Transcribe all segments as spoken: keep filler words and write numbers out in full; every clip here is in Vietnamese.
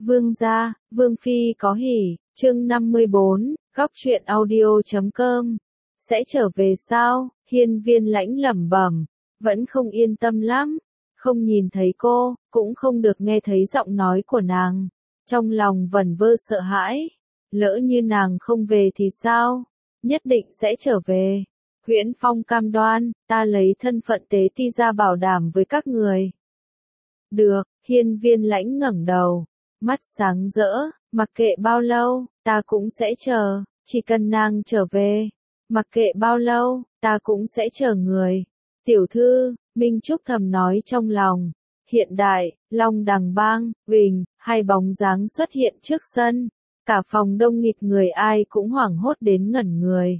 Vương gia, Vương phi có hỉ, chương năm mươi bốn, góc truyện audio chấm com. Sẽ trở về sao? Hiên Viên Lãnh lẩm bẩm, vẫn không yên tâm lắm, không nhìn thấy cô, cũng không được nghe thấy giọng nói của nàng, trong lòng vẩn vơ sợ hãi, lỡ như nàng không về thì sao? Nhất định sẽ trở về. Huyễn Phong cam đoan, ta lấy thân phận tế ti ra bảo đảm với các người. Được, Hiên Viên Lãnh ngẩng đầu, mắt sáng rỡ, mặc kệ bao lâu, ta cũng sẽ chờ, chỉ cần nàng trở về, mặc kệ bao lâu, ta cũng sẽ chờ người. Tiểu thư, Minh Trúc thầm nói trong lòng. Hiện đại, Long Đằng Bang, Bình, hai bóng dáng xuất hiện trước sân, cả phòng đông nghịt người, ai cũng hoảng hốt đến ngẩn người.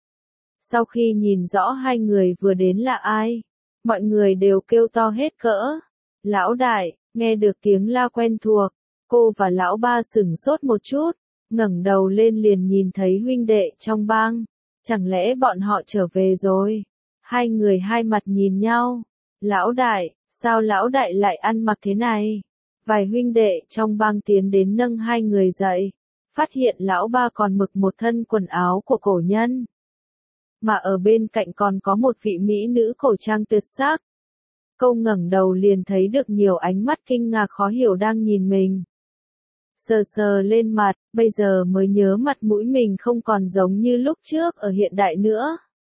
Sau khi nhìn rõ hai người vừa đến là ai, mọi người đều kêu to hết cỡ. Lão đại, nghe được tiếng la quen thuộc, cô và lão ba sửng sốt một chút, ngẩng đầu lên liền nhìn thấy huynh đệ trong bang, chẳng lẽ bọn họ trở về rồi? Hai người hai mặt nhìn nhau, lão đại, sao lão đại lại ăn mặc thế này? Vài huynh đệ trong bang tiến đến nâng hai người dậy, phát hiện lão ba còn mặc một thân quần áo của cổ nhân, mà ở bên cạnh còn có một vị mỹ nữ cổ trang tuyệt sắc. Câu ngẩng đầu liền thấy được nhiều ánh mắt kinh ngạc khó hiểu đang nhìn mình. Sờ sờ lên mặt, bây giờ mới nhớ mặt mũi mình không còn giống như lúc trước ở hiện đại nữa.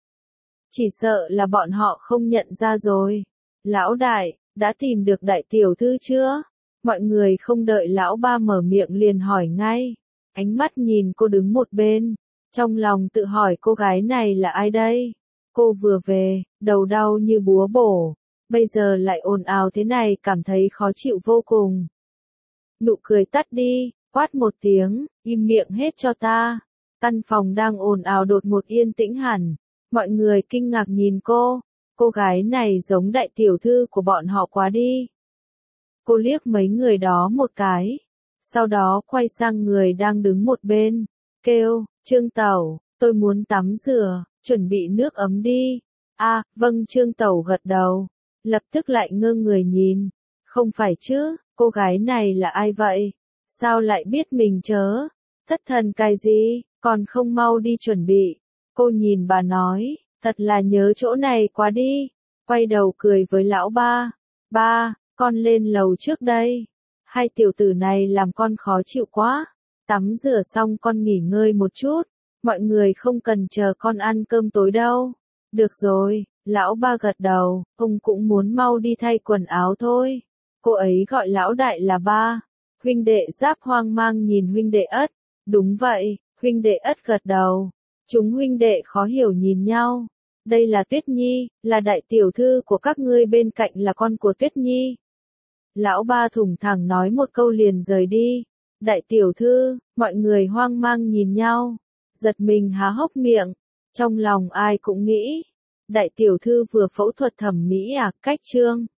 Chỉ sợ là bọn họ không nhận ra rồi. Lão đại, đã tìm được đại tiểu thư chưa? Mọi người không đợi lão ba mở miệng liền hỏi ngay. Ánh mắt nhìn cô đứng một bên, trong lòng tự hỏi cô gái này là ai đây? Cô vừa về, đầu đau như búa bổ, bây giờ lại ồn ào thế này, cảm thấy khó chịu vô cùng. Nụ cười tắt đi, quát một tiếng, im miệng hết cho ta. Căn phòng đang ồn ào đột ngột yên tĩnh hẳn, mọi người kinh ngạc nhìn cô, cô gái này giống đại tiểu thư của bọn họ quá đi. Cô liếc mấy người đó một cái, sau đó quay sang người đang đứng một bên, kêu, Trương Tẩu, tôi muốn tắm rửa, chuẩn bị nước ấm đi. A, à, vâng, Trương Tẩu gật đầu, lập tức lại ngơ người nhìn, không phải chứ, cô gái này là ai vậy? Sao lại biết mình chớ? Thất thần cái gì, còn không mau đi chuẩn bị. Cô nhìn bà nói, thật là nhớ chỗ này quá đi, quay đầu cười với lão ba. Ba, con lên lầu trước đây. Hai tiểu tử này làm con khó chịu quá. Tắm rửa xong con nghỉ ngơi một chút, mọi người không cần chờ con ăn cơm tối đâu. Được rồi, lão ba gật đầu, ông cũng muốn mau đi thay quần áo thôi. Cô ấy gọi lão đại là ba. Huynh đệ Giáp hoang mang nhìn huynh đệ Ất. Đúng vậy, huynh đệ Ất gật đầu. Chúng huynh đệ khó hiểu nhìn nhau. Đây là Tuyết Nhi, là đại tiểu thư của các ngươi, bên cạnh là con của Tuyết Nhi. Lão ba thủng thẳng nói một câu liền rời đi. Đại tiểu thư, mọi người hoang mang nhìn nhau, giật mình há hốc miệng, trong lòng ai cũng nghĩ, đại tiểu thư vừa phẫu thuật thẩm mỹ à? Cách trương